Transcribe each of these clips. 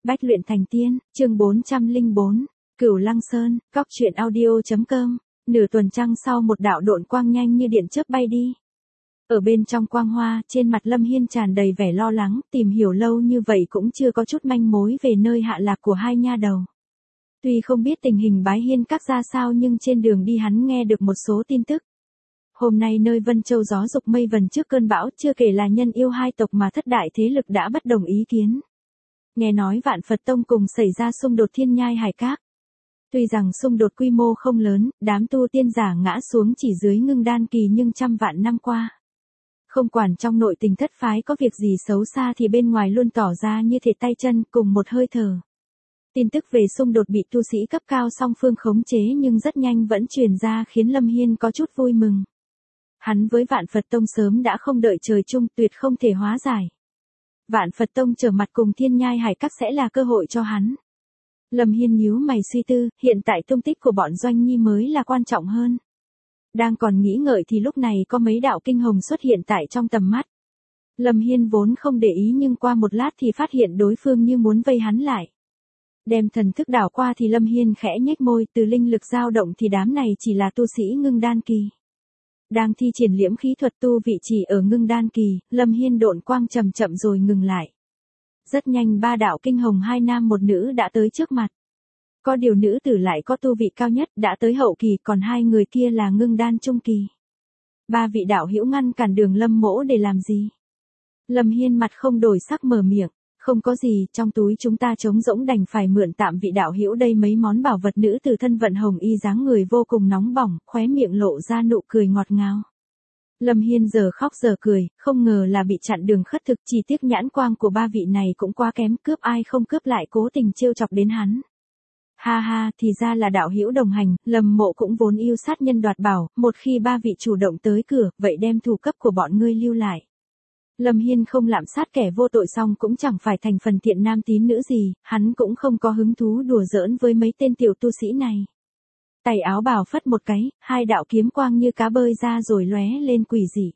Bách luyện thành tiên, chương 404, Cửu Lăng Sơn, Góc truyện audio.com. Nửa tuần trăng sau một đạo độn quang nhanh như điện chớp bay đi. Ở bên trong quang hoa, trên mặt Lâm Hiên tràn đầy vẻ lo lắng, tìm hiểu lâu như vậy cũng chưa có chút manh mối về nơi hạ lạc của hai nha đầu. Tuy không biết tình hình Bái Hiên các ra sao nhưng trên đường đi hắn nghe được một số tin tức. Hôm nay nơi Vân Châu gió dục mây vần trước cơn bão, chưa kể là nhân yêu hai tộc mà thất đại thế lực đã bất đồng ý kiến. Nghe nói Vạn Phật Tông cùng xảy ra xung đột thiên nhai hải các. Tuy rằng xung đột quy mô không lớn, đám tu tiên giả ngã xuống chỉ dưới ngưng đan kỳ nhưng trăm vạn năm qua. Không quản trong nội tình thất phái có việc gì xấu xa thì bên ngoài luôn tỏ ra như thể tay chân cùng một hơi thở. Tin tức về xung đột bị tu sĩ cấp cao song phương khống chế nhưng rất nhanh vẫn truyền ra khiến Lâm Hiên có chút vui mừng. Hắn với Vạn Phật Tông sớm đã không đợi trời chung, tuyệt không thể hóa giải. Vạn Phật Tông trở mặt cùng thiên nhai hải các sẽ là cơ hội cho hắn. Lâm Hiên nhíu mày suy tư, hiện tại tung tích của bọn Doanh Nhi mới là quan trọng hơn. Đang còn nghĩ ngợi thì lúc này có mấy đạo kinh hồng xuất hiện tại trong tầm mắt. Lâm Hiên vốn không để ý nhưng qua một lát thì phát hiện đối phương như muốn vây hắn lại. Đem thần thức đảo qua thì Lâm Hiên khẽ nhếch môi, từ linh lực dao động thì đám này chỉ là tu sĩ ngưng đan kỳ. Đang thi triển liễm khí thuật tu vị chỉ ở ngưng đan kỳ, Lâm Hiên độn quang chậm chậm rồi ngừng lại. Rất nhanh ba đạo kinh hồng hai nam một nữ đã tới trước mặt. Có điều nữ tử lại có tu vị cao nhất đã tới hậu kỳ, còn hai người kia là ngưng đan trung kỳ. Ba vị đạo hữu ngăn cản đường Lâm mỗ để làm gì? Lâm Hiên mặt không đổi sắc mở miệng, không có gì, trong túi chúng ta trống rỗng đành phải mượn tạm vị đạo hữu đây mấy món bảo vật. Nữ tử thân vận hồng y dáng người vô cùng nóng bỏng, khóe miệng lộ ra nụ cười ngọt ngào. Lâm Hiên giờ khóc giờ cười, không ngờ là bị chặn đường khất thực, chỉ tiếc nhãn quang của ba vị này cũng quá kém, cướp ai không cướp lại cố tình trêu chọc đến hắn. Ha ha, thì ra là đạo hữu đồng hành, Lâm mộ cũng vốn yêu sát nhân đoạt bảo, một khi ba vị chủ động tới cửa, vậy đem thủ cấp của bọn ngươi lưu lại. Lâm Hiên không lạm sát kẻ vô tội xong cũng chẳng phải thành phần thiện nam tín nữ gì, hắn cũng không có hứng thú đùa giỡn với mấy tên tiểu tu sĩ này. Tay áo bào phất một cái, hai đạo kiếm quang như cá bơi ra rồi lóe lên quỷ dị.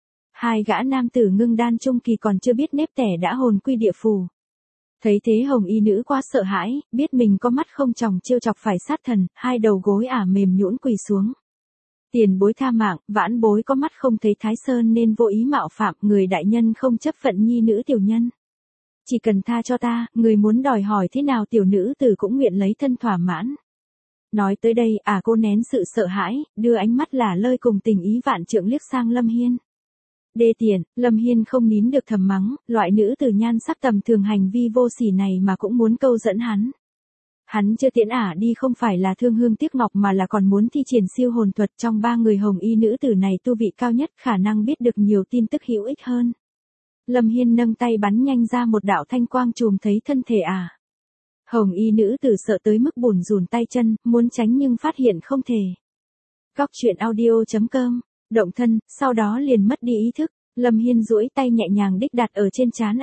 Hai gã nam tử ngưng đan trung kỳ còn chưa biết nếp tẻ đã hồn quy địa phù. Thấy thế hồng y nữ quá sợ hãi, biết mình có mắt không tròng trêu chọc phải sát thần, hai đầu gối mềm nhũn quỳ xuống. Tiền bối tha mạng, vãn bối có mắt không thấy Thái Sơn nên vô ý mạo phạm, người đại nhân không chấp phận nhi nữ tiểu nhân. Chỉ cần tha cho ta, người muốn đòi hỏi thế nào tiểu nữ tử cũng nguyện lấy thân thỏa mãn. Nói tới đây, cô nén sự sợ hãi, đưa ánh mắt lả lơi cùng tình ý vạn trượng liếc sang Lâm Hiên. Đê tiện, Lâm Hiên không nín được thầm mắng, loại nữ tử nhan sắc tầm thường hành vi vô sỉ này mà cũng muốn câu dẫn hắn. Hắn chưa tiễn đi không phải là thương hương tiếc ngọc mà là còn muốn thi triển siêu hồn thuật. Trong ba người hồng y nữ tử này tu vị cao nhất, khả năng biết được nhiều tin tức hữu ích hơn. Lâm Hiên nâng tay bắn nhanh ra một đạo thanh quang chùm thấy thân thể Hồng y nữ tử sợ tới mức bủn rủn tay chân, muốn tránh nhưng phát hiện không thể. Góc truyện audio.com, động thân, sau đó liền mất đi ý thức. Lâm Hiên duỗi tay nhẹ nhàng đích đặt ở trên trán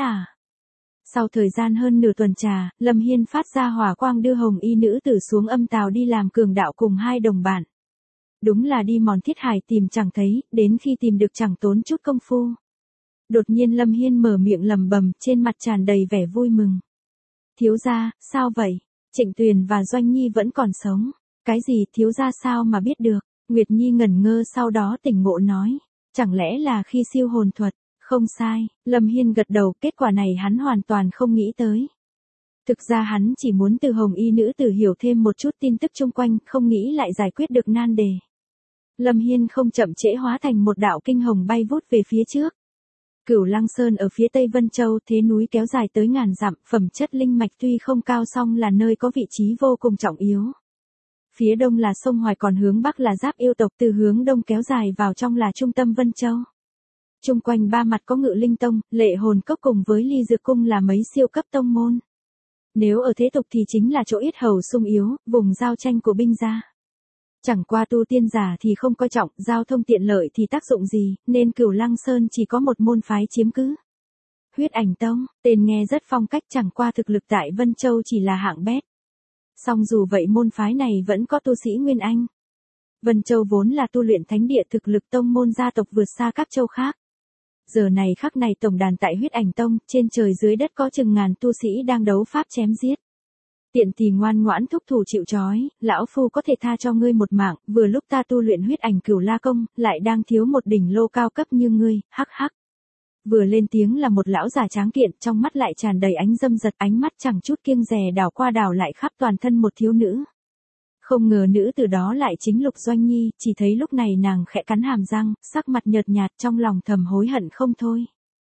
Sau thời gian hơn nửa tuần trà, Lâm Hiên phát ra hỏa quang đưa hồng y nữ tử xuống âm tào đi làm cường đạo cùng hai đồng bạn. Đúng là đi mòn thiết hải tìm chẳng thấy, đến khi tìm được chẳng tốn chút công phu. Đột nhiên Lâm Hiên mở miệng lẩm bẩm, trên mặt tràn đầy vẻ vui mừng. Thiếu gia, sao vậy? Trịnh Tuyền và Doanh Nhi vẫn còn sống. Cái gì thiếu gia sao mà biết được? Nguyệt Nhi ngẩn ngơ sau đó tỉnh ngộ nói. Chẳng lẽ là khi siêu hồn thuật? Không sai, Lâm Hiên gật đầu, kết quả này hắn hoàn toàn không nghĩ tới. Thực ra hắn chỉ muốn từ hồng y nữ tử hiểu thêm một chút tin tức chung quanh, không nghĩ lại giải quyết được nan đề. Lâm Hiên không chậm trễ hóa thành một đạo kinh hồng bay vút về phía trước. Cửu Lăng Sơn ở phía tây Vân Châu, thế núi kéo dài tới ngàn dặm, phẩm chất linh mạch tuy không cao song là nơi có vị trí vô cùng trọng yếu. Phía đông là sông Hoài còn hướng bắc là Giáp yêu tộc, từ hướng đông kéo dài vào trong là trung tâm Vân Châu. Chung quanh ba mặt có Ngự Linh Tông, Lệ Hồn Cốc cùng với Ly Dược Cung là mấy siêu cấp tông môn. Nếu ở thế tục thì chính là chỗ yết hầu sung yếu, vùng giao tranh của binh gia. Chẳng qua tu tiên giả thì không coi trọng, giao thông tiện lợi thì tác dụng gì, nên Cửu Lăng Sơn chỉ có một môn phái chiếm cứ. Huyết Ảnh Tông, tên nghe rất phong cách, chẳng qua thực lực tại Vân Châu chỉ là hạng bét. Song dù vậy môn phái này vẫn có tu sĩ Nguyên Anh. Vân Châu vốn là tu luyện thánh địa, thực lực tông môn gia tộc vượt xa các châu khác. Giờ này khắc này tổng đàn tại Huyết Ảnh Tông, trên trời dưới đất có chừng ngàn tu sĩ đang đấu pháp chém giết. Tiện thì ngoan ngoãn thúc thủ chịu trói, lão phu có thể tha cho ngươi một mạng, vừa lúc ta tu luyện huyết ảnh cửu la công, lại đang thiếu một đỉnh lô cao cấp như ngươi, hắc hắc. Vừa lên tiếng là một lão già tráng kiện, trong mắt lại tràn đầy ánh dâm dật, ánh mắt chẳng chút kiêng dè đảo qua đảo lại khắp toàn thân một thiếu nữ. Không ngờ nữ từ đó lại chính Lục Doanh Nhi, chỉ thấy lúc này nàng khẽ cắn hàm răng, sắc mặt nhợt nhạt trong lòng thầm hối hận không thôi.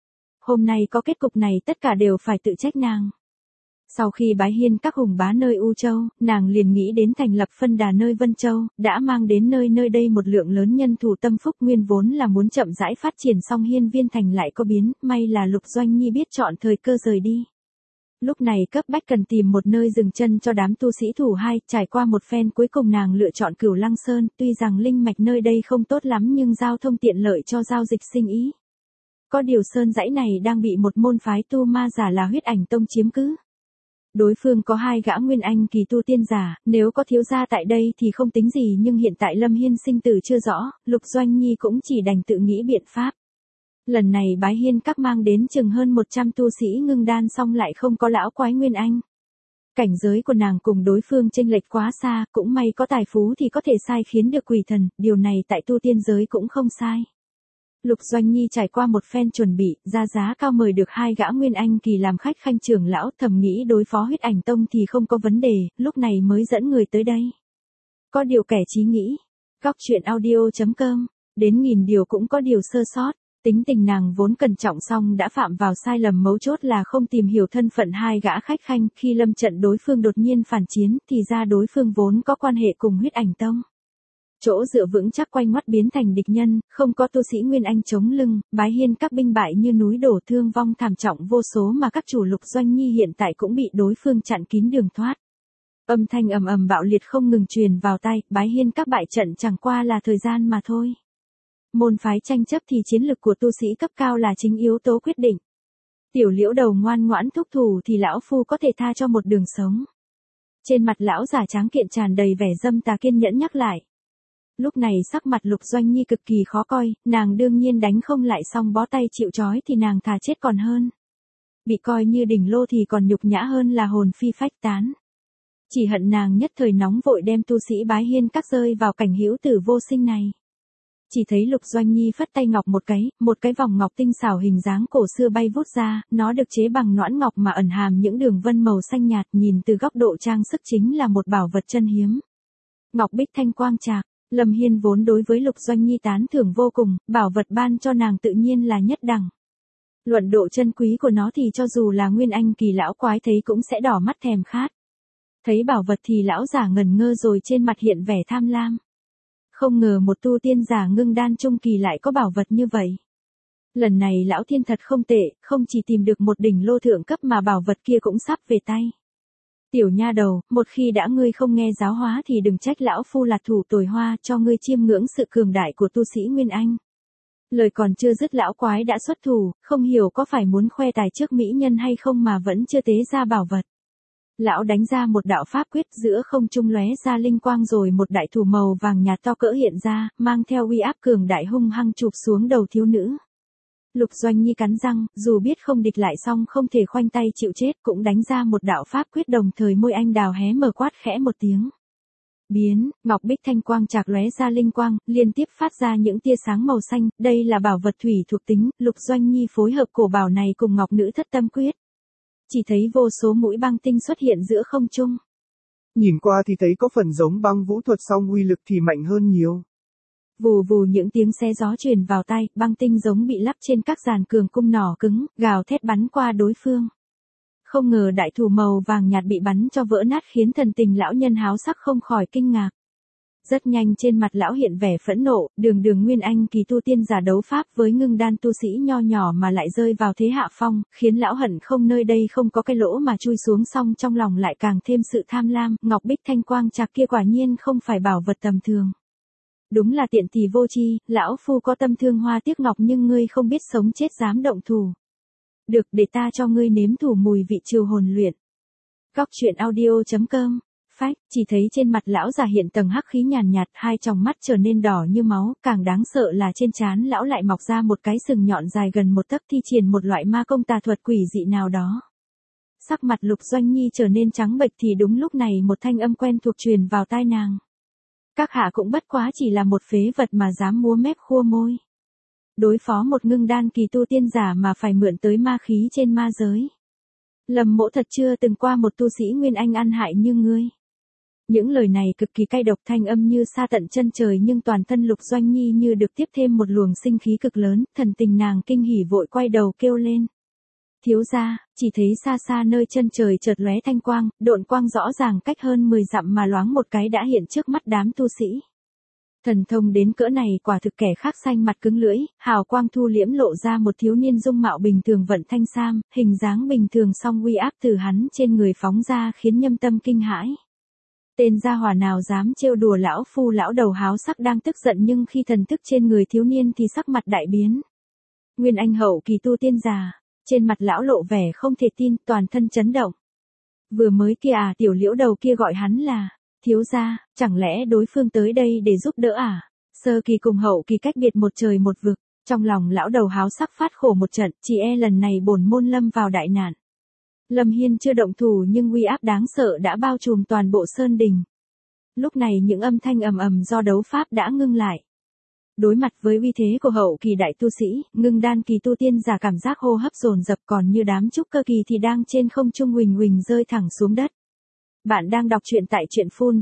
Hôm nay có kết cục này tất cả đều phải tự trách nàng. Sau khi bái hiên các hùng bá nơi U Châu, nàng liền nghĩ đến thành lập phân đà nơi Vân Châu, đã mang đến nơi đây một lượng lớn nhân thủ tâm phúc, nguyên vốn là muốn chậm rãi phát triển, song hiên viên thành lại có biến, may là Lục Doanh Nhi biết chọn thời cơ rời đi. Lúc này cấp bách cần tìm một nơi dừng chân cho đám tu sĩ thủ hai, trải qua một phen cuối cùng nàng lựa chọn Cửu Lăng Sơn, tuy rằng linh mạch nơi đây không tốt lắm nhưng giao thông tiện lợi cho giao dịch sinh ý. Có điều sơn dãy này đang bị một môn phái tu ma giả là Huyết Ảnh Tông chiếm cứ. Đối phương có 2 gã nguyên anh kỳ tu tiên giả, nếu có thiếu gia tại đây thì không tính gì, nhưng hiện tại Lâm Hiên sinh tử chưa rõ, Lục Doanh Nhi cũng chỉ đành tự nghĩ biện pháp. Lần này bái hiên các mang đến chừng hơn 100 tu sĩ ngưng đan, xong lại không có lão quái nguyên anh. Cảnh giới của nàng cùng đối phương chênh lệch quá xa, cũng may có tài phú thì có thể sai khiến được quỷ thần, điều này tại tu tiên giới cũng không sai. Lục Doanh Nhi trải qua một phen chuẩn bị, ra giá cao mời được 2 gã nguyên anh kỳ làm khách khanh trưởng lão, thầm nghĩ đối phó Huyết Ảnh Tông thì không có vấn đề, lúc này mới dẫn người tới đây. Có điều kẻ trí nghĩ, góc truyện audio.com, đến nghìn điều cũng có điều sơ sót. Tính tình nàng vốn cẩn trọng song đã phạm vào sai lầm mấu chốt là không tìm hiểu thân phận 2 gã khách khanh, khi lâm trận đối phương đột nhiên phản chiến thì ra đối phương vốn có quan hệ cùng Huyết Ảnh Tông. Chỗ dựa vững chắc quanh mắt biến thành địch nhân, không có tu sĩ nguyên anh chống lưng, bái hiên các binh bại như núi đổ, thương vong thảm trọng vô số, mà các chủ Lục Doanh Nhi hiện tại cũng bị đối phương chặn kín đường thoát. Âm thanh ầm ầm bạo liệt không ngừng truyền vào tai, bái hiên các bại trận chẳng qua là thời gian mà thôi. Môn phái tranh chấp thì chiến lực của tu sĩ cấp cao là chính yếu tố quyết định. Tiểu Liễu đầu ngoan ngoãn thúc thủ thì lão phu có thể tha cho một đường sống. Trên mặt lão già tráng kiện tràn đầy vẻ dâm tà, kiên nhẫn nhắc lại. Lúc này sắc mặt Lục Doanh Nhi cực kỳ khó coi, nàng đương nhiên đánh không lại, xong bó tay chịu trói thì nàng thà chết còn hơn. Bị coi như đỉnh lô thì còn nhục nhã hơn là hồn phi phách tán. Chỉ hận nàng nhất thời nóng vội đem tu sĩ bái hiên các rơi vào cảnh hữu tử vô sinh này. Chỉ thấy Lục Doanh Nhi phất tay ngọc một cái vòng ngọc tinh xảo hình dáng cổ xưa bay vút ra, nó được chế bằng nõn ngọc mà ẩn hàm những đường vân màu xanh nhạt, nhìn từ góc độ trang sức chính là một bảo vật chân hiếm. Ngọc bích thanh quang trạc, Lâm Hiên vốn đối với Lục Doanh Nhi tán thưởng vô cùng, bảo vật ban cho nàng tự nhiên là nhất đẳng. Luận độ chân quý của nó thì cho dù là nguyên anh kỳ lão quái thấy cũng sẽ đỏ mắt thèm khát. Thấy bảo vật thì lão giả ngẩn ngơ rồi trên mặt hiện vẻ tham lam. Không ngờ một tu tiên giả ngưng đan trung kỳ lại có bảo vật như vậy. Lần này lão thiên thật không tệ, không chỉ tìm được một đỉnh lô thượng cấp mà bảo vật kia cũng sắp về tay. Tiểu nha đầu, một khi đã ngươi không nghe giáo hóa thì đừng trách lão phu là thủ tồi hoa, cho ngươi chiêm ngưỡng sự cường đại của tu sĩ Nguyên Anh. Lời còn chưa dứt lão quái đã xuất thủ, không hiểu có phải muốn khoe tài trước mỹ nhân hay không mà vẫn chưa tế ra bảo vật. Lão đánh ra một đạo pháp quyết, giữa không trung lóe ra linh quang rồi một đại thủ màu vàng nhạt to cỡ hiện ra, mang theo uy áp cường đại hung hăng chụp xuống đầu thiếu nữ. Lục Doanh Nhi cắn răng, dù biết không địch lại song không thể khoanh tay chịu chết, cũng đánh ra một đạo pháp quyết, đồng thời môi anh đào hé mở quát khẽ một tiếng. Biến, ngọc bích thanh quang chạc lóe ra linh quang, liên tiếp phát ra những tia sáng màu xanh, đây là bảo vật thủy thuộc tính, Lục Doanh Nhi phối hợp cổ bảo này cùng ngọc nữ thất tâm quyết. Chỉ thấy vô số mũi băng tinh xuất hiện giữa không trung. Nhìn qua thì thấy có phần giống băng vũ thuật song uy lực thì mạnh hơn nhiều. Vù vù những tiếng xé gió truyền vào tai, băng tinh giống bị lắp trên các giàn cường cung nỏ cứng, gào thét bắn qua đối phương. Không ngờ đại thủ màu vàng nhạt bị bắn cho vỡ nát khiến thần tình lão nhân háo sắc không khỏi kinh ngạc. Rất nhanh trên mặt lão hiện vẻ phẫn nộ, đường nguyên anh kỳ tu tiên giả đấu pháp với ngưng đan tu sĩ nho nhỏ mà lại rơi vào thế hạ phong, khiến lão hận không nơi đây không có cái lỗ mà chui xuống, xong trong lòng lại càng thêm sự tham lam, ngọc bích thanh quang trạc kia quả nhiên không phải bảo vật tầm thường. Đúng là tiện tỳ vô tri, lão phu có tâm thương hoa tiếc ngọc nhưng ngươi không biết sống chết dám động thủ. Được, để ta cho ngươi nếm thử mùi vị trừ hồn luyện. Góc truyện audio.com Phách, chỉ thấy trên mặt lão già hiện tầng hắc khí nhàn nhạt, hai tròng mắt trở nên đỏ như máu, càng đáng sợ là trên trán lão lại mọc ra một cái sừng nhọn dài gần một tấc thi triển một loại ma công tà thuật quỷ dị nào đó. Sắc mặt Lục Doanh Nhi trở nên trắng bệch thì đúng lúc này một thanh âm quen thuộc truyền vào tai nàng. Các hạ cũng bất quá chỉ là một phế vật mà dám múa mép khua môi. Đối phó một ngưng đan kỳ tu tiên giả mà phải mượn tới ma khí trên ma giới. Lâm Mỗ thật chưa từng qua một tu sĩ Nguyên Anh ăn hại như ngươi. Những lời này cực kỳ cay độc, thanh âm như xa tận chân trời, nhưng toàn thân Lục Doanh Nhi như được tiếp thêm một luồng sinh khí cực lớn, thần tình nàng kinh hỉ vội quay đầu kêu lên. Thiếu gia, chỉ thấy xa xa nơi chân trời chợt lóe thanh quang, độn quang rõ ràng cách hơn 10 dặm mà loáng một cái đã hiện trước mắt đám tu sĩ. Thần thông đến cỡ này quả thực kẻ khác xanh mặt cứng lưỡi, hào quang thu liễm lộ ra một thiếu niên dung mạo bình thường vận thanh sam, hình dáng bình thường song uy áp từ hắn trên người phóng ra khiến nhâm tâm kinh hãi. Tên gia hỏa nào dám trêu đùa lão phu, lão đầu háo sắc đang tức giận, nhưng khi thần thức trên người thiếu niên thì sắc mặt đại biến. Nguyên Anh hậu kỳ tu tiên già, trên mặt lão lộ vẻ không thể tin, toàn thân chấn động. Vừa mới kia à, tiểu Liễu đầu kia gọi hắn là thiếu gia, chẳng lẽ đối phương tới đây để giúp đỡ à? Sơ kỳ cùng hậu kỳ cách biệt một trời một vực, trong lòng lão đầu háo sắc phát khổ một trận, chỉ e lần này bổn môn lâm vào đại nạn. Lâm Hiên chưa động thủ nhưng uy áp đáng sợ đã bao trùm toàn bộ sơn đình. Lúc này những âm thanh ầm ầm do đấu pháp đã ngưng lại. Đối mặt với uy thế của hậu kỳ đại tu sĩ, ngưng đan kỳ tu tiên giả cảm giác hô hấp dồn dập, còn như đám trúc cơ kỳ thì đang trên không trung huỳnh huỳnh rơi thẳng xuống đất. Bạn đang đọc truyện tại truyện phun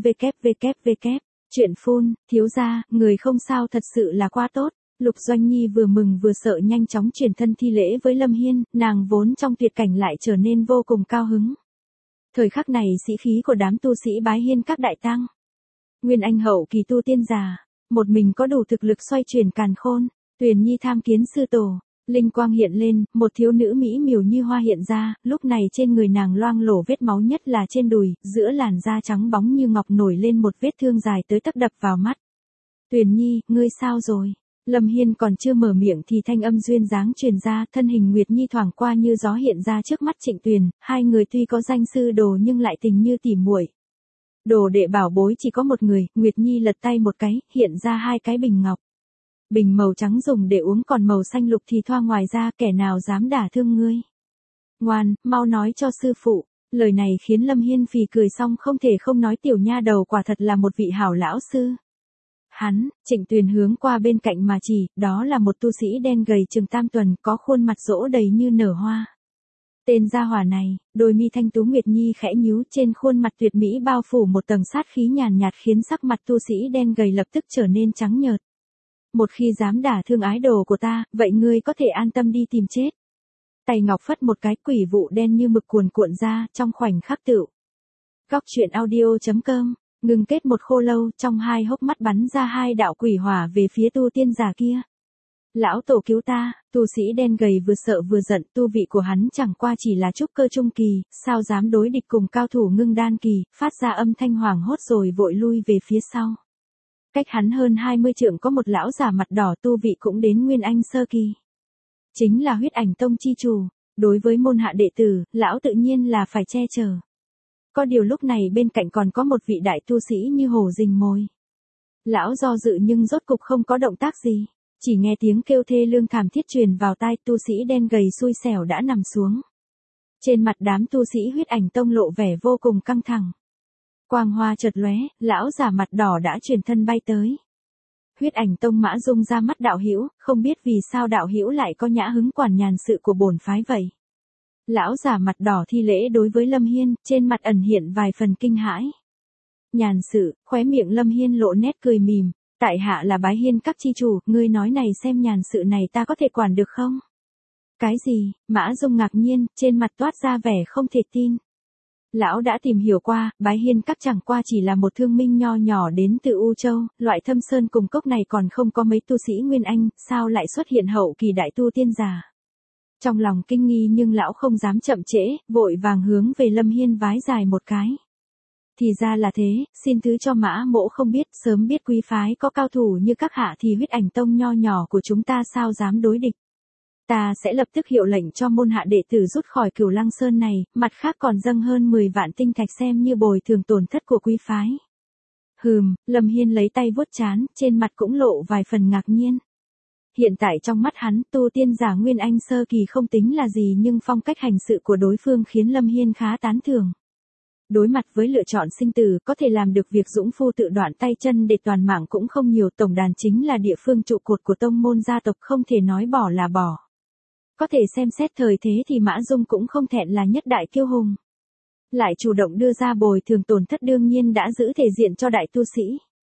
www. Truyện phun, thiếu gia, người không sao thật sự là quá tốt. Lục Doanh Nhi vừa mừng vừa sợ nhanh chóng chuyển thân thi lễ với Lâm Hiên, nàng vốn trong tuyệt cảnh lại trở nên vô cùng cao hứng. Thời khắc này sĩ khí của đám tu sĩ bái hiên các đại tăng. Nguyên Anh hậu kỳ tu tiên già, một mình có đủ thực lực xoay chuyển càn khôn. Tuyền Nhi tham kiến sư tổ. Linh quang hiện lên, một thiếu nữ mỹ miều như hoa hiện ra, lúc này trên người nàng loang lổ vết máu, nhất là trên đùi, giữa làn da trắng bóng như ngọc nổi lên một vết thương dài tới tấc đập vào mắt. Tuyền Nhi, ngươi sao rồi? Lâm Hiên còn chưa mở miệng thì thanh âm duyên dáng truyền ra, thân hình Nguyệt Nhi thoảng qua như gió hiện ra trước mắt Trịnh Tuyền, hai người tuy có danh sư đồ nhưng lại tình như tỉ muội. Đồ đệ bảo bối chỉ có một người, Nguyệt Nhi lật tay một cái, hiện ra hai cái bình ngọc. Bình màu trắng dùng để uống, còn màu xanh lục thì thoa ngoài ra, kẻ nào dám đả thương ngươi. Ngoan, mau nói cho sư phụ. Lời này khiến Lâm Hiên phì cười xong không thể không nói, tiểu nha đầu quả thật là một vị hảo lão sư. Hắn, Trịnh Tuyền hướng qua bên cạnh mà chỉ, đó là một tu sĩ đen gầy chừng tam tuần, có khuôn mặt rỗ đầy như nở hoa. Tên gia hỏa này, đôi mi thanh tú Nguyệt Nhi khẽ nhíu, trên khuôn mặt tuyệt mỹ bao phủ một tầng sát khí nhàn nhạt khiến sắc mặt tu sĩ đen gầy lập tức trở nên trắng nhợt. Một khi dám đả thương ái đồ của ta, vậy ngươi có thể an tâm đi tìm chết. Tay ngọc phất một cái, quỷ vụ đen như mực cuồn cuộn ra, trong khoảnh khắc tựu. Góc truyện audio.com, ngừng kết một khô lâu, trong hai hốc mắt bắn ra hai đạo quỷ hỏa về phía tu tiên giả kia. Lão tổ cứu ta, tu sĩ đen gầy vừa sợ vừa giận, tu vị của hắn chẳng qua chỉ là trúc cơ trung kỳ, sao dám đối địch cùng cao thủ ngưng đan kỳ, phát ra âm thanh hoảng hốt rồi vội lui về phía sau. Cách hắn hơn 20 trượng có một lão già mặt đỏ, tu vị cũng đến Nguyên Anh sơ kỳ. Chính là Huyết Ảnh Tông chi chủ, đối với môn hạ đệ tử, lão tự nhiên là phải che chở. Có điều lúc này bên cạnh còn có một vị đại tu sĩ như hổ rình mồi. Lão do dự nhưng rốt cục không có động tác gì, chỉ nghe tiếng kêu thê lương thảm thiết truyền vào tai, tu sĩ đen gầy xui xẻo đã nằm xuống. Trên mặt đám tu sĩ Huyết Ảnh Tông lộ vẻ vô cùng căng thẳng. Quang hoa chợt lóe, lão già mặt đỏ đã chuyển thân bay tới. Huyết Ảnh Tông Mã Dung ra mắt đạo hữu, không biết vì sao đạo hữu lại có nhã hứng quản nhàn sự của bổn phái vậy. Lão già mặt đỏ thi lễ đối với Lâm Hiên, trên mặt ẩn hiện vài phần kinh hãi. Nhàn sự, khóe miệng Lâm Hiên lộ nét cười mỉm, tại hạ là bái hiên các chi chủ, ngươi nói này xem nhàn sự này ta có thể quản được không? Cái gì? Mã Dung ngạc nhiên, trên mặt toát ra vẻ không thể tin. Lão đã tìm hiểu qua, bái hiên các chẳng qua chỉ là một thương minh nho nhỏ đến từ U Châu, loại thâm sơn cùng cốc này còn không có mấy tu sĩ Nguyên Anh, sao lại xuất hiện hậu kỳ đại tu tiên giả. Trong lòng kinh nghi nhưng lão không dám chậm trễ, vội vàng hướng về Lâm Hiên vái dài một cái. Thì ra là thế, xin thứ cho Mã mỗ không biết, sớm biết quý phái có cao thủ như các hạ thì Huyết Ảnh Tông nho nhỏ của chúng ta sao dám đối địch. Ta sẽ lập tức hiệu lệnh cho môn hạ đệ tử rút khỏi Cửu Lăng Sơn này, mặt khác còn dâng hơn 10 vạn tinh thạch xem như bồi thường tổn thất của quý phái. Lâm Hiên lấy tay vuốt trán, trên mặt cũng lộ vài phần ngạc nhiên. Hiện tại trong mắt hắn, tu tiên giả Nguyên Anh sơ kỳ không tính là gì, nhưng phong cách hành sự của đối phương khiến Lâm Hiên khá tán thưởng. Đối mặt với lựa chọn sinh tử, có thể làm được việc dũng phu tự đoạn tay chân để toàn mạng cũng không nhiều. Tổng đàn chính là địa phương trụ cột của tông môn gia tộc, không thể nói bỏ là bỏ. Có thể xem xét thời thế thì Mã Dung cũng không thẹn là nhất đại kiêu hùng. Lại chủ động đưa ra bồi thường tổn thất, đương nhiên đã giữ thể diện cho đại tu sĩ.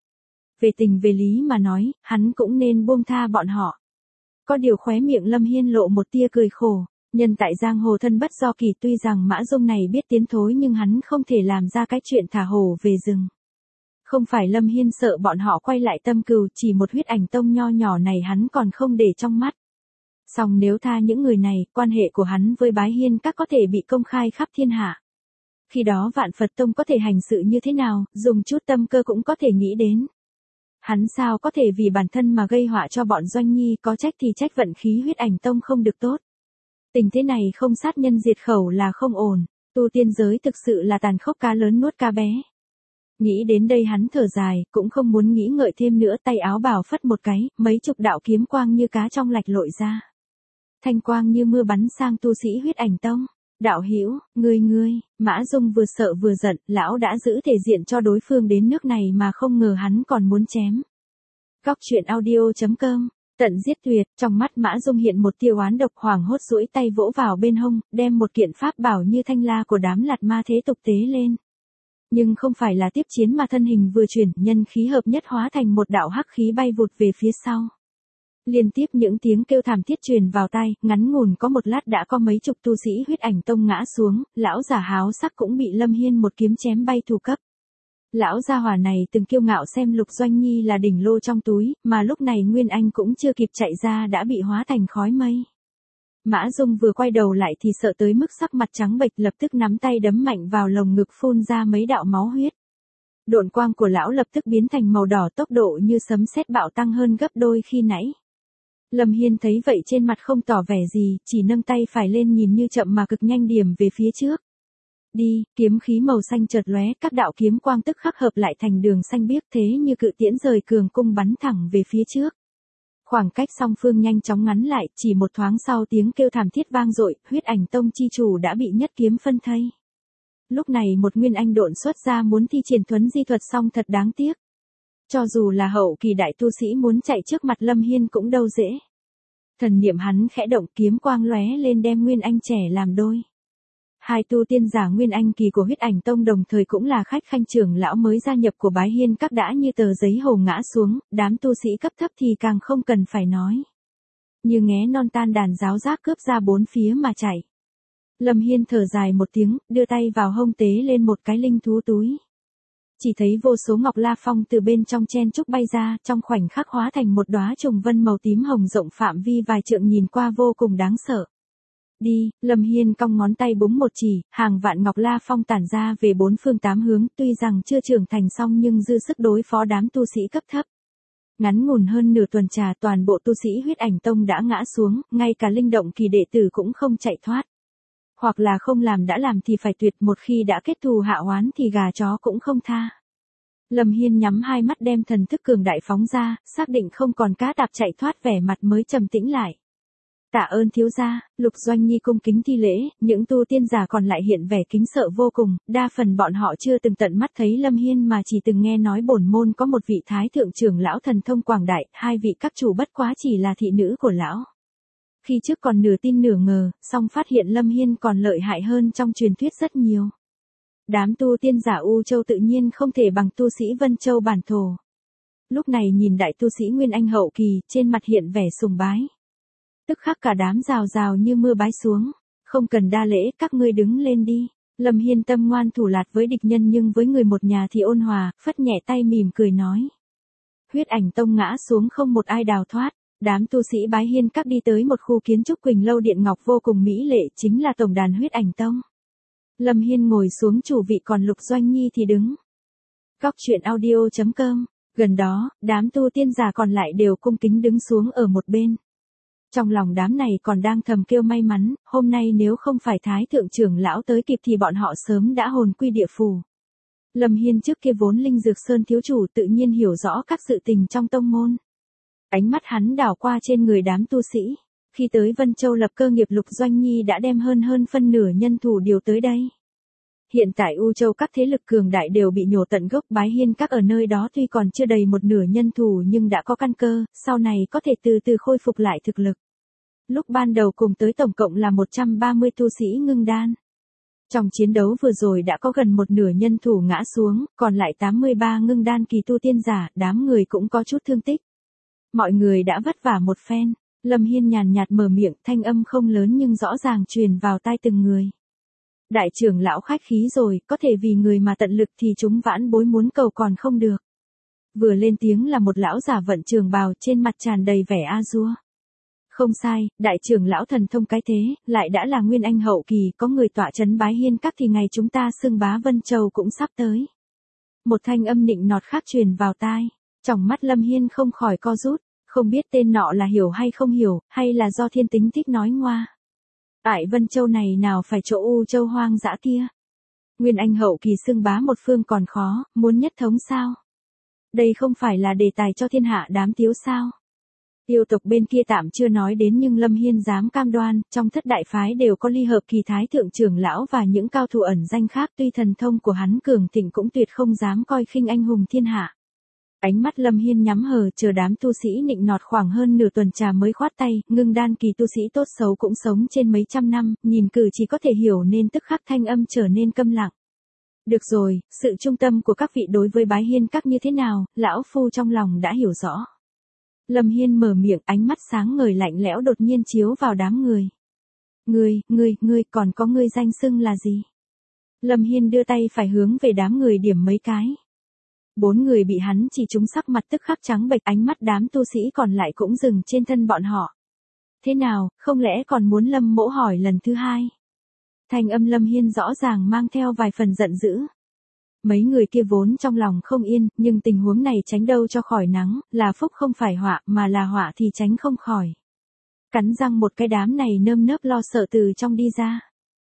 Về tình về lý mà nói, hắn cũng nên buông tha bọn họ. Có điều khóe miệng Lâm Hiên lộ một tia cười khổ. Nhân tại giang hồ thân bất do kỳ, tuy rằng Mã Dung này biết tiến thối nhưng hắn không thể làm ra cái chuyện thả hổ về rừng. Không phải Lâm Hiên sợ bọn họ quay lại tâm cừu, chỉ một Huyết Ảnh Tông nho nhỏ này hắn còn không để trong mắt. Song nếu tha những người này, quan hệ của hắn với Bái Hiên Các có thể bị công khai khắp thiên hạ. Khi đó Vạn Phật Tông có thể hành sự như thế nào, dùng chút tâm cơ cũng có thể nghĩ đến. Hắn sao có thể vì bản thân mà gây họa cho bọn Doanh Nhi, có trách thì trách vận khí Huyết Ảnh Tông không được tốt. Tình thế này không sát nhân diệt khẩu là không ổn, tu tiên giới thực sự là tàn khốc, cá lớn nuốt cá bé. Nghĩ đến đây hắn thở dài, cũng không muốn nghĩ ngợi thêm nữa, tay áo bào phất một cái, mấy chục đạo kiếm quang như cá trong lạch lội ra. Thanh quang như mưa bắn sang tu sĩ Huyết Ảnh Tông. Đạo hữu, ngươi, Mã Dung vừa sợ vừa giận, lão đã giữ thể diện cho đối phương đến nước này mà không ngờ hắn còn muốn chém. Góc truyện audio.com, tận giết tuyệt, trong mắt Mã Dung hiện một tia oán độc, hoảng hốt duỗi tay vỗ vào bên hông, đem một kiện pháp bảo như thanh la của đám lạt ma thế tục tế lên. Nhưng không phải là tiếp chiến mà thân hình vừa chuyển, nhân khí hợp nhất hóa thành một đạo hắc khí bay vụt về phía sau. Liên tiếp những tiếng kêu thảm thiết truyền vào tai, ngắn ngủn có một lát đã có mấy chục tu sĩ Huyết Ảnh Tông ngã xuống, lão giả háo sắc cũng bị Lâm Hiên một kiếm chém bay thủ cấp. Lão gia hỏa này từng kiêu ngạo xem Lục Doanh Nhi là đỉnh lô trong túi, mà lúc này Nguyên Anh cũng chưa kịp chạy ra đã bị hóa thành khói mây. Mã Dung vừa quay đầu lại thì sợ tới mức sắc mặt trắng bệch, lập tức nắm tay đấm mạnh vào lồng ngực, phun ra mấy đạo máu huyết. Độn quang của lão lập tức biến thành màu đỏ, tốc độ như sấm sét bạo tăng hơn gấp đôi khi nãy. Lâm Hiên thấy vậy trên mặt không tỏ vẻ gì, chỉ nâng tay phải lên nhìn như chậm mà cực nhanh điểm về phía trước. Đi, kiếm khí màu xanh chợt lóe, các đạo kiếm quang tức khắc hợp lại thành đường xanh biếc, thế như cự tiễn rời cường cung bắn thẳng về phía trước. Khoảng cách song phương nhanh chóng ngắn lại, chỉ một thoáng sau tiếng kêu thảm thiết vang dội, Huyết Ảnh Tông chi chủ đã bị nhất kiếm phân thây. Lúc này một Nguyên Anh độn xuất ra muốn thi triển thuấn di thuật, song thật đáng tiếc. Cho dù là hậu kỳ đại tu sĩ muốn chạy trước mặt Lâm Hiên cũng đâu dễ. Thần niệm hắn khẽ động, kiếm quang lóe lên đem Nguyên Anh trẻ làm đôi. Hai tu tiên giả Nguyên Anh kỳ của Huyết Ảnh Tông đồng thời cũng là khách khanh trưởng lão mới gia nhập của Bái Hiên Các đã như tờ giấy hồ ngã xuống, đám tu sĩ cấp thấp thì càng không cần phải nói. Như nghé non tan đàn giáo giác cướp ra bốn phía mà chạy. Lâm Hiên thở dài một tiếng, đưa tay vào hông tế lên một cái linh thú túi. Chỉ thấy vô số ngọc la phong từ bên trong chen trúc bay ra, trong khoảnh khắc hóa thành một đóa trùng vân màu tím hồng rộng phạm vi vài trượng, nhìn qua vô cùng đáng sợ. Đi, Lâm Hiên cong ngón tay búng một chỉ, hàng vạn ngọc la phong tản ra về bốn phương tám hướng, tuy rằng chưa trưởng thành xong nhưng dư sức đối phó đám tu sĩ cấp thấp. Ngắn ngủn hơn nửa tuần trà, toàn bộ tu sĩ Huyết Ảnh Tông đã ngã xuống, ngay cả linh động kỳ đệ tử cũng không chạy thoát. Hoặc là không làm đã làm thì phải tuyệt, một khi đã kết thù hạ oán thì gà chó cũng không tha. Lâm Hiên nhắm hai mắt đem thần thức cường đại phóng ra, xác định không còn cá tạp chạy thoát, vẻ mặt mới trầm tĩnh lại. Tạ ơn thiếu gia, Lục Doanh Nhi cung kính thi lễ, những tu tiên giả còn lại hiện vẻ kính sợ vô cùng, đa phần bọn họ chưa từng tận mắt thấy Lâm Hiên mà chỉ từng nghe nói bổn môn có một vị thái thượng trưởng lão thần thông quảng đại, hai vị các chủ bất quá chỉ là thị nữ của lão. Khi trước còn nửa tin nửa ngờ, song phát hiện Lâm Hiên còn lợi hại hơn trong truyền thuyết rất nhiều. Đám tu tiên giả U Châu tự nhiên không thể bằng tu sĩ Vân Châu bản thổ. Lúc này nhìn đại tu sĩ Nguyên Anh hậu kỳ, trên mặt hiện vẻ sùng bái. Tức khắc cả đám rào rào như mưa bái xuống. Không cần đa lễ, các ngươi đứng lên đi. Lâm Hiên tâm ngoan thủ lạt với địch nhân nhưng với người một nhà thì ôn hòa, phất nhẹ tay mỉm cười nói. Huyết Ảnh Tông ngã xuống không một ai đào thoát. Đám tu sĩ Bái Hiên Các đi tới một khu kiến trúc Quỳnh Lâu Điện Ngọc vô cùng mỹ lệ, chính là tổng đàn Huyết Ảnh Tông. Lâm Hiên ngồi xuống chủ vị, còn Lục Doanh Nhi thì đứng. Góc truyện audio.com, gần đó, đám tu tiên giả còn lại đều cung kính đứng xuống ở một bên. Trong lòng đám này còn đang thầm kêu may mắn, hôm nay nếu không phải Thái thượng trưởng lão tới kịp thì bọn họ sớm đã hồn quy địa phủ. Lâm Hiên trước kia vốn Linh Dược Sơn thiếu chủ tự nhiên hiểu rõ các sự tình trong tông môn. Ánh mắt hắn đảo qua trên người đám tu sĩ. Khi tới Vân Châu lập cơ nghiệp Lục Doanh Nhi đã đem hơn phân nửa nhân thủ điều tới đây. Hiện tại U Châu các thế lực cường đại đều bị nhổ tận gốc, Bái Hiên các ở nơi đó tuy còn chưa đầy một nửa nhân thủ nhưng đã có căn cơ, sau này có thể từ từ khôi phục lại thực lực. Lúc ban đầu cùng tới tổng cộng là 130 tu sĩ ngưng đan. Trong chiến đấu vừa rồi đã có gần một nửa nhân thủ ngã xuống, còn lại 83 ngưng đan kỳ tu tiên giả, đám người cũng có chút thương tích. Mọi người đã vất vả một phen, Lâm Hiên nhàn nhạt mở miệng, thanh âm không lớn nhưng rõ ràng truyền vào tai từng người. Đại trưởng lão khách khí rồi, có thể vì người mà tận lực thì chúng vãn bối muốn cầu còn không được. Vừa lên tiếng là một lão giả vận trường bào, trên mặt tràn đầy vẻ a dua. Không sai, đại trưởng lão thần thông cái thế, lại đã là nguyên anh hậu kỳ, có người tọa trấn Bái Hiên các thì ngày chúng ta xưng bá Vân Châu cũng sắp tới. Một thanh âm nịnh nọt khác truyền vào tai, trong mắt Lâm Hiên không khỏi co rút, không biết tên nọ là hiểu hay không hiểu, hay là do thiên tính thích nói ngoa. Tại Vân Châu này nào phải chỗ U Châu hoang dã kia. Nguyên anh hậu kỳ xưng bá một phương còn khó, muốn nhất thống sao? Đây không phải là đề tài cho thiên hạ đám tiếu sao? Yêu tộc bên kia tạm chưa nói đến nhưng Lâm Hiên dám cam đoan, trong thất đại phái đều có ly hợp kỳ thái thượng trưởng lão và những cao thủ ẩn danh khác, tuy thần thông của hắn cường thịnh cũng tuyệt không dám coi khinh anh hùng thiên hạ. Ánh mắt Lâm Hiên nhắm hờ chờ đám tu sĩ nịnh nọt khoảng hơn nửa tuần trà mới khoát tay, ngưng đan kỳ tu sĩ tốt xấu cũng sống trên mấy trăm năm, nhìn cử chỉ có thể hiểu nên tức khắc thanh âm trở nên câm lặng. Được rồi, sự trung tâm của các vị đối với Bái Hiên các như thế nào, lão phu trong lòng đã hiểu rõ. Lâm Hiên mở miệng, ánh mắt sáng ngời lạnh lẽo đột nhiên chiếu vào đám người. Ngươi, còn có ngươi danh xưng là gì? Lâm Hiên đưa tay phải hướng về đám người điểm mấy cái. 4 người bị hắn chỉ trúng sắc mặt tức khắc trắng bệch, ánh mắt đám tu sĩ còn lại cũng dừng trên thân bọn họ. Thế nào, không lẽ còn muốn Lâm mỗ hỏi lần thứ hai? Thanh âm Lâm Hiên rõ ràng mang theo vài phần giận dữ. Mấy người kia vốn trong lòng không yên, nhưng tình huống này tránh đâu cho khỏi nắng, là phúc không phải họa, mà là họa thì tránh không khỏi. Cắn răng một cái đám này nơm nớp lo sợ từ trong đi ra.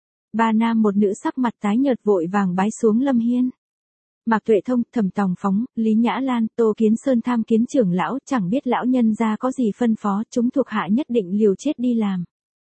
3 nam một nữ sắc mặt tái nhợt vội vàng bái xuống Lâm Hiên. Mạc Tuệ Thông, Thẩm Tòng Phóng, Lý Nhã Lan, Tô Kiến Sơn tham kiến trưởng lão, chẳng biết lão nhân gia có gì phân phó, chúng thuộc hạ nhất định liều chết đi làm.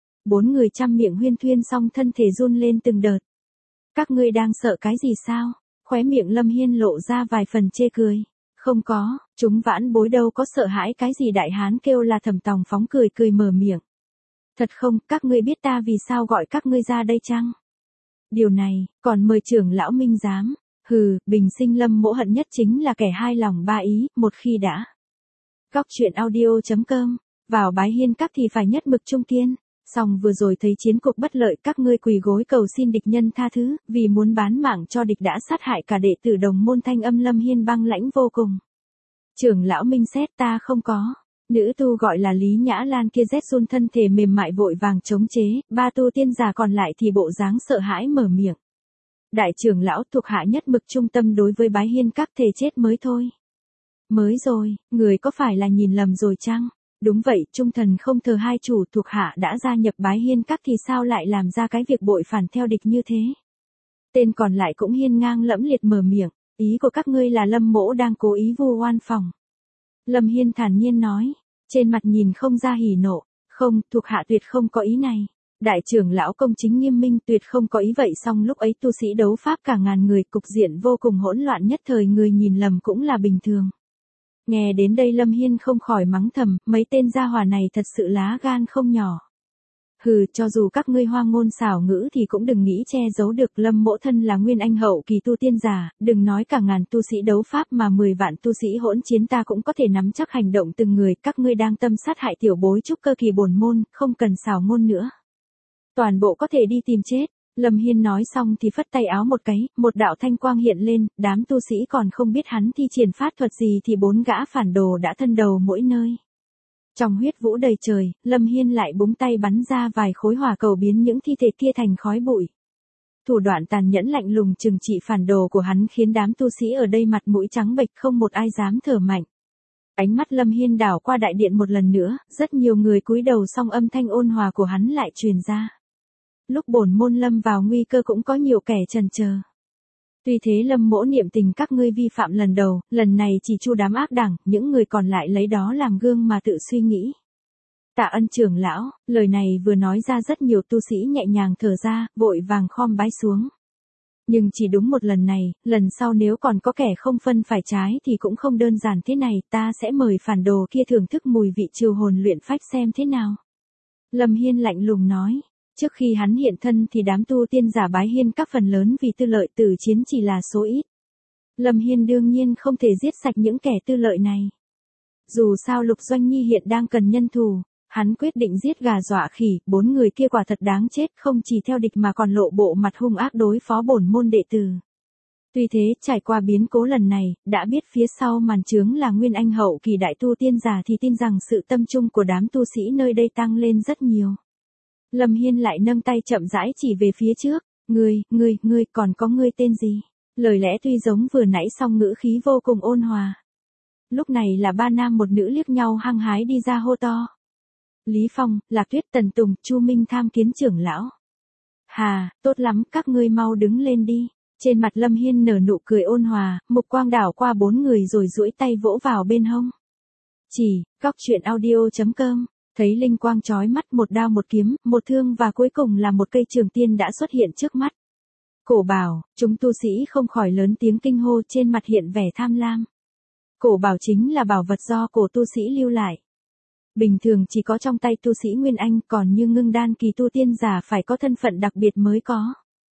4 người chăm miệng huyên thuyên xong thân thể run lên từng đợt. Các ngươi đang sợ cái gì sao? Khóe miệng Lâm Hiên lộ ra vài phần chê cười. Không có, chúng vãn bối đâu có sợ hãi cái gì, đại hán kêu là Thẩm Tòng Phóng cười mở miệng. Thật không, các ngươi biết ta vì sao gọi các ngươi ra đây chăng? Điều này, còn mời trưởng lão minh giám. Hừ, bình sinh Lâm mỗ hận nhất chính là kẻ hai lòng ba ý, một khi đã. Góc truyện audio.com, vào Bái Hiên các thì phải nhất mực trung kiên. Xong vừa rồi thấy chiến cục bất lợi, các ngươi quỳ gối cầu xin địch nhân tha thứ, vì muốn bán mạng cho địch đã sát hại cả đệ tử đồng môn. Thanh âm Lâm Hiên băng lãnh vô cùng. Trưởng lão minh xét, ta không có. Nữ tu gọi là Lý Nhã Lan kia rét run thân thể mềm mại vội vàng chống chế, 3 tu tiên giả còn lại thì bộ dáng sợ hãi mở miệng. Đại trưởng lão thuộc hạ nhất mực trung tâm đối với Bái Hiên các, thề chết mới thôi. Mới rồi, người có phải là nhìn lầm rồi chăng? Đúng vậy, trung thần không thờ hai chủ, thuộc hạ đã gia nhập Bái Hiên các thì sao lại làm ra cái việc bội phản theo địch như thế? Tên còn lại cũng hiên ngang lẫm liệt mở miệng, ý của các ngươi là Lâm mỗ đang cố ý vu oan phòng. Lâm Hiên thản nhiên nói, trên mặt nhìn không ra hỉ nộ, không, thuộc hạ tuyệt không có ý này. Đại trưởng lão công chính nghiêm minh, tuyệt không có ý vậy. Xong lúc ấy tu sĩ đấu pháp cả ngàn người, cục diện vô cùng hỗn loạn, nhất thời người nhìn lầm cũng là bình thường. Nghe đến đây Lâm Hiên không khỏi mắng thầm, mấy tên gia hỏa này thật sự lá gan không nhỏ. Hừ, cho dù các ngươi hoa ngôn xảo ngữ thì cũng đừng nghĩ che giấu được, Lâm mỗ thân là nguyên anh hậu kỳ tu tiên giả, đừng nói cả ngàn tu sĩ đấu pháp mà 10 vạn tu sĩ hỗn chiến ta cũng có thể nắm chắc hành động từng người. Các ngươi đang tâm sát hại tiểu bối trúc cơ kỳ bổn môn, không cần xảo ngôn nữa. Toàn bộ có thể đi tìm chết. Lâm Hiên nói xong thì phất tay áo một cái, một đạo thanh quang hiện lên, đám tu sĩ còn không biết hắn thi triển pháp thuật gì thì 4 gã phản đồ đã thân đầu mỗi nơi. Trong huyết vũ đầy trời, Lâm Hiên lại búng tay bắn ra vài khối hỏa cầu biến những thi thể kia thành khói bụi. Thủ đoạn tàn nhẫn lạnh lùng trừng trị phản đồ của hắn khiến đám tu sĩ ở đây mặt mũi trắng bệch, không một ai dám thở mạnh. Ánh mắt Lâm Hiên đảo qua đại điện một lần nữa, rất nhiều người cúi đầu song âm thanh ôn hòa của hắn lại truyền ra. Lúc bổn môn lâm vào nguy cơ cũng có nhiều kẻ chần chờ. Tuy thế Lâm mỗ niệm tình các ngươi vi phạm lần đầu, lần này chỉ chu đám ác đảng, những người còn lại lấy đó làm gương mà tự suy nghĩ. Tạ Ân trưởng lão, lời này vừa nói ra rất nhiều tu sĩ nhẹ nhàng thở ra, vội vàng khom bái xuống. Nhưng chỉ đúng một lần này, lần sau nếu còn có kẻ không phân phải trái thì cũng không đơn giản thế này, ta sẽ mời phản đồ kia thưởng thức mùi vị triều hồn luyện phách xem thế nào. Lâm Hiên lạnh lùng nói, trước khi hắn hiện thân thì đám tu tiên giả bái hiên các phần lớn vì tư lợi tử chiến chỉ là số ít. Lâm Hiên đương nhiên không thể giết sạch những kẻ tư lợi này. Dù sao Lục Doanh Nhi hiện đang cần nhân thù. Hắn quyết định giết gà dọa khỉ, 4 người kia quả thật đáng chết, không chỉ theo địch mà còn lộ bộ mặt hung ác đối phó bổn môn đệ tử. Tuy thế, trải qua biến cố lần này, đã biết phía sau màn chướng là Nguyên Anh hậu kỳ đại tu tiên giả thì tin rằng sự tâm trung của đám tu sĩ nơi đây tăng lên rất nhiều. Lâm Hiên lại nâng tay chậm rãi chỉ về phía trước, ngươi, còn có ngươi tên gì? Lời lẽ tuy giống vừa nãy song ngữ khí vô cùng ôn hòa. Lúc này là 3 nam một nữ liếc nhau hăng hái đi ra hô to. Lý Phong, Lạc Tuyết, Tần Tùng, Chu Minh tham kiến trưởng lão. Hà, tốt lắm, các ngươi mau đứng lên đi. Trên mặt Lâm Hiên nở nụ cười ôn hòa, mục quang đảo qua 4 người rồi duỗi tay vỗ vào bên hông. Chỉ, coctruyện.audio.com, thấy linh quang chói mắt, một đao một kiếm, một thương và cuối cùng là một cây trường tiên đã xuất hiện trước mắt. Cổ bảo, chúng tu sĩ không khỏi lớn tiếng kinh hô, trên mặt hiện vẻ tham lam. Cổ bảo chính là bảo vật do cổ tu sĩ lưu lại. Bình thường chỉ có trong tay tu sĩ Nguyên Anh, còn như ngưng đan kỳ tu tiên giả phải có thân phận đặc biệt mới có.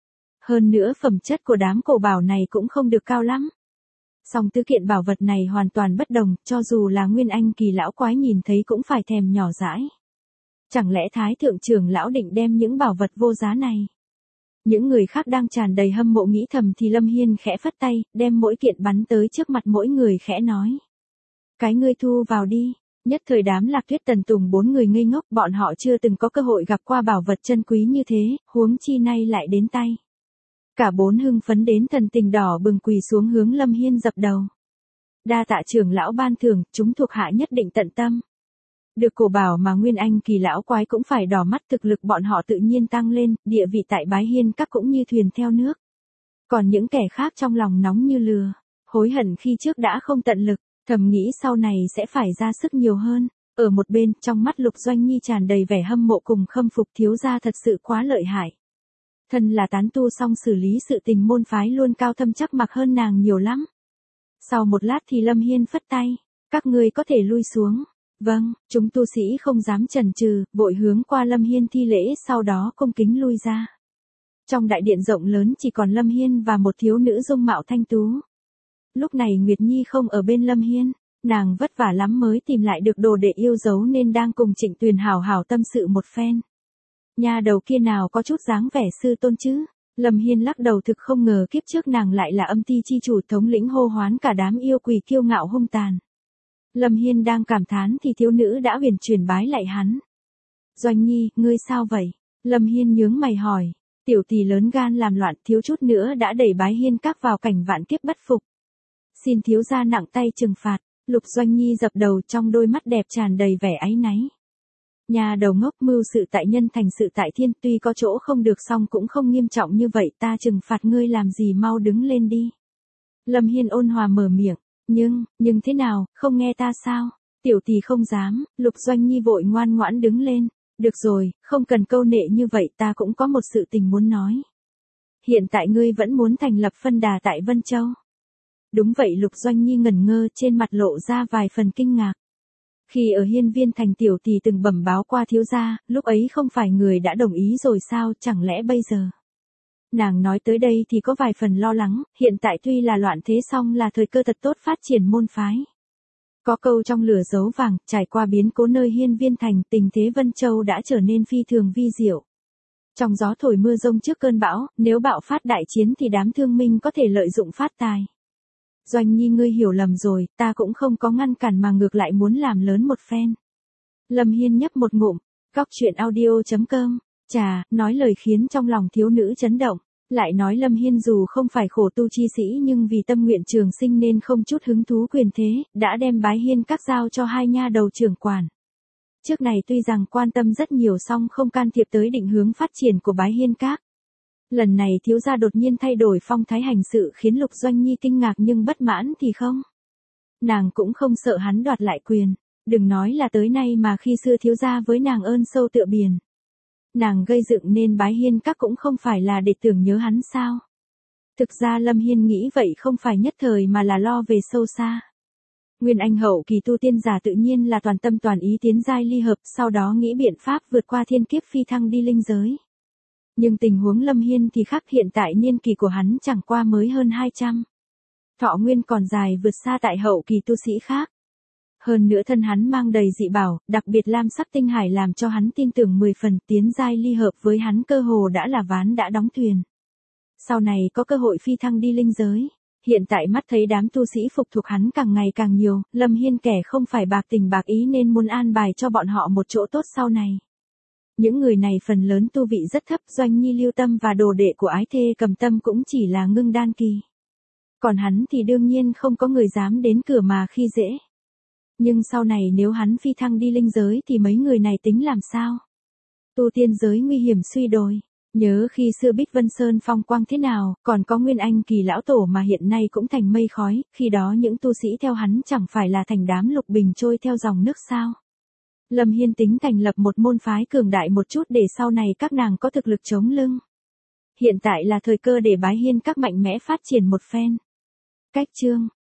Hơn nữa phẩm chất của đám cổ bảo này cũng không được cao lắm. Song tứ kiện bảo vật này hoàn toàn bất đồng, cho dù là Nguyên Anh kỳ lão quái nhìn thấy cũng phải thèm nhỏ dãi. Chẳng lẽ Thái thượng trưởng lão định đem những bảo vật vô giá này? Những người khác đang tràn đầy hâm mộ nghĩ thầm thì Lâm Hiên khẽ phất tay, đem mỗi kiện bắn tới trước mặt mỗi người khẽ nói. Cái ngươi thu vào đi. Nhất thời đám Lạc Tuyết, Tần Tùng 4 người ngây ngốc, bọn họ chưa từng có cơ hội gặp qua bảo vật chân quý như thế, huống chi nay lại đến tay. Cả 4 hưng phấn đến thần tình đỏ bừng quỳ xuống hướng Lâm Hiên dập đầu. Đa tạ trưởng lão ban thưởng, chúng thuộc hạ nhất định tận tâm. Được cổ bảo mà Nguyên Anh kỳ lão quái cũng phải đỏ mắt, thực lực bọn họ tự nhiên tăng lên, địa vị tại bái hiên các cũng như thuyền theo nước. Còn những kẻ khác trong lòng nóng như lửa, hối hận khi trước đã không tận lực. Thầm nghĩ sau này sẽ phải ra sức nhiều hơn. Ở một bên, trong mắt Lục Doanh Nhi tràn đầy vẻ hâm mộ cùng khâm phục, thiếu gia thật sự quá lợi hại. Thân là tán tu song xử lý sự tình môn phái luôn cao thâm chắc mặc hơn nàng nhiều lắm. Sau một lát thì Lâm Hiên phất tay. Các ngươi có thể lui xuống. Vâng, chúng tu sĩ không dám chần chừ, vội hướng qua Lâm Hiên thi lễ, sau đó cung kính lui ra. Trong đại điện rộng lớn chỉ còn Lâm Hiên và một thiếu nữ dung mạo thanh tú. Lúc này Nguyệt Nhi không ở bên Lâm Hiên, nàng vất vả lắm mới tìm lại được đồ đệ yêu dấu nên đang cùng Trịnh Tuyền hào hào tâm sự một phen. Nhà đầu kia nào có chút dáng vẻ sư tôn chứ? Lâm Hiên lắc đầu, thực không ngờ kiếp trước nàng lại là âm ti chi chủ thống lĩnh hô hoán cả đám yêu quỷ kiêu ngạo hung tàn. Lâm Hiên đang cảm thán thì thiếu nữ đã huyền chuyển bái lại hắn. Doanh Nhi, ngươi sao vậy? Lâm Hiên nhướng mày hỏi. Tiểu tỷ lớn gan làm loạn, thiếu chút nữa đã đẩy bái hiên các vào cảnh vạn kiếp bất phục. Xin thiếu gia nặng tay trừng phạt. Lục Doanh Nhi dập đầu, trong đôi mắt đẹp tràn đầy vẻ áy náy. Nhà đầu ngốc, mưu sự tại nhân thành sự tại thiên, tuy có chỗ không được song cũng không nghiêm trọng như vậy, ta trừng phạt ngươi làm gì, mau đứng lên đi. Lâm Hiên ôn hòa mở miệng. Nhưng thế nào, không nghe ta sao? Tiểu tỷ không dám. Lục Doanh Nhi vội ngoan ngoãn đứng lên. Được rồi, không cần câu nệ như vậy, ta cũng có một sự tình muốn nói. Hiện tại ngươi vẫn muốn thành lập phân đà tại Vân Châu. Đúng vậy, Lục Doanh Nhi ngẩn ngơ, trên mặt lộ ra vài phần kinh ngạc. Khi ở Hiên Viên thành tiểu tỷ từng bẩm báo qua thiếu gia, lúc ấy không phải người đã đồng ý rồi sao, chẳng lẽ bây giờ? Nàng nói tới đây thì có vài phần lo lắng, hiện tại tuy là loạn thế song là thời cơ thật tốt phát triển môn phái. Có câu trong lửa giấu vàng, trải qua biến cố nơi Hiên Viên thành, tình thế Vân Châu đã trở nên phi thường vi diệu. Trong gió thổi mưa rông trước cơn bão, nếu bạo phát đại chiến thì đám thương minh có thể lợi dụng phát tài. Doanh Nhi, ngươi hiểu lầm rồi, ta cũng không có ngăn cản mà ngược lại muốn làm lớn một phen. Lâm Hiên nhấp một ngụm, coctruyện.audio.com, chà, nói lời khiến trong lòng thiếu nữ chấn động. Lại nói Lâm Hiên dù không phải khổ tu chi sĩ nhưng vì tâm nguyện trường sinh nên không chút hứng thú quyền thế, đã đem Bái Hiên Các giao cho hai nha đầu trưởng quản. Trước này tuy rằng quan tâm rất nhiều song không can thiệp tới định hướng phát triển của Bái Hiên Các. Lần này thiếu gia đột nhiên thay đổi phong thái hành sự khiến Lục Doanh Nhi kinh ngạc nhưng bất mãn thì không. Nàng cũng không sợ hắn đoạt lại quyền, đừng nói là tới nay mà khi xưa thiếu gia với nàng ơn sâu tựa biển. Nàng gây dựng nên Bái Hiên Các cũng không phải là để tưởng nhớ hắn sao. Thực ra Lâm Hiên nghĩ vậy không phải nhất thời mà là lo về sâu xa. Nguyên Anh hậu kỳ tu tiên giả tự nhiên là toàn tâm toàn ý tiến giai ly hợp, sau đó nghĩ biện pháp vượt qua thiên kiếp phi thăng đi linh giới. Nhưng tình huống Lâm Hiên thì khác, hiện tại niên kỳ của hắn chẳng qua mới hơn 200. Thọ nguyên còn dài vượt xa tại hậu kỳ tu sĩ khác. Hơn nữa thân hắn mang đầy dị bảo, đặc biệt lam sắc tinh hải làm cho hắn tin tưởng 10 phần, tiến giai ly hợp với hắn cơ hồ đã là ván đã đóng thuyền. Sau này có cơ hội phi thăng đi linh giới. Hiện tại mắt thấy đám tu sĩ phục thuộc hắn càng ngày càng nhiều, Lâm Hiên kẻ không phải bạc tình bạc ý nên muốn an bài cho bọn họ một chỗ tốt sau này. Những người này phần lớn tu vị rất thấp, Doanh Nhi Lưu Tâm và đồ đệ của Ái Thê Cầm Tâm cũng chỉ là ngưng đan kỳ. Còn hắn thì đương nhiên không có người dám đến cửa mà khi dễ. Nhưng sau này nếu hắn phi thăng đi linh giới thì mấy người này tính làm sao? Tu tiên giới nguy hiểm suy đồi. Nhớ khi xưa Bích Vân Sơn phong quang thế nào, còn có Nguyên Anh kỳ lão tổ mà hiện nay cũng thành mây khói, khi đó những tu sĩ theo hắn chẳng phải là thành đám lục bình trôi theo dòng nước sao? Lâm Hiên tính thành lập một môn phái cường đại một chút để sau này các nàng có thực lực chống lưng. Hiện tại là thời cơ để Bái Hiên Các mạnh mẽ phát triển một phen. Cách chương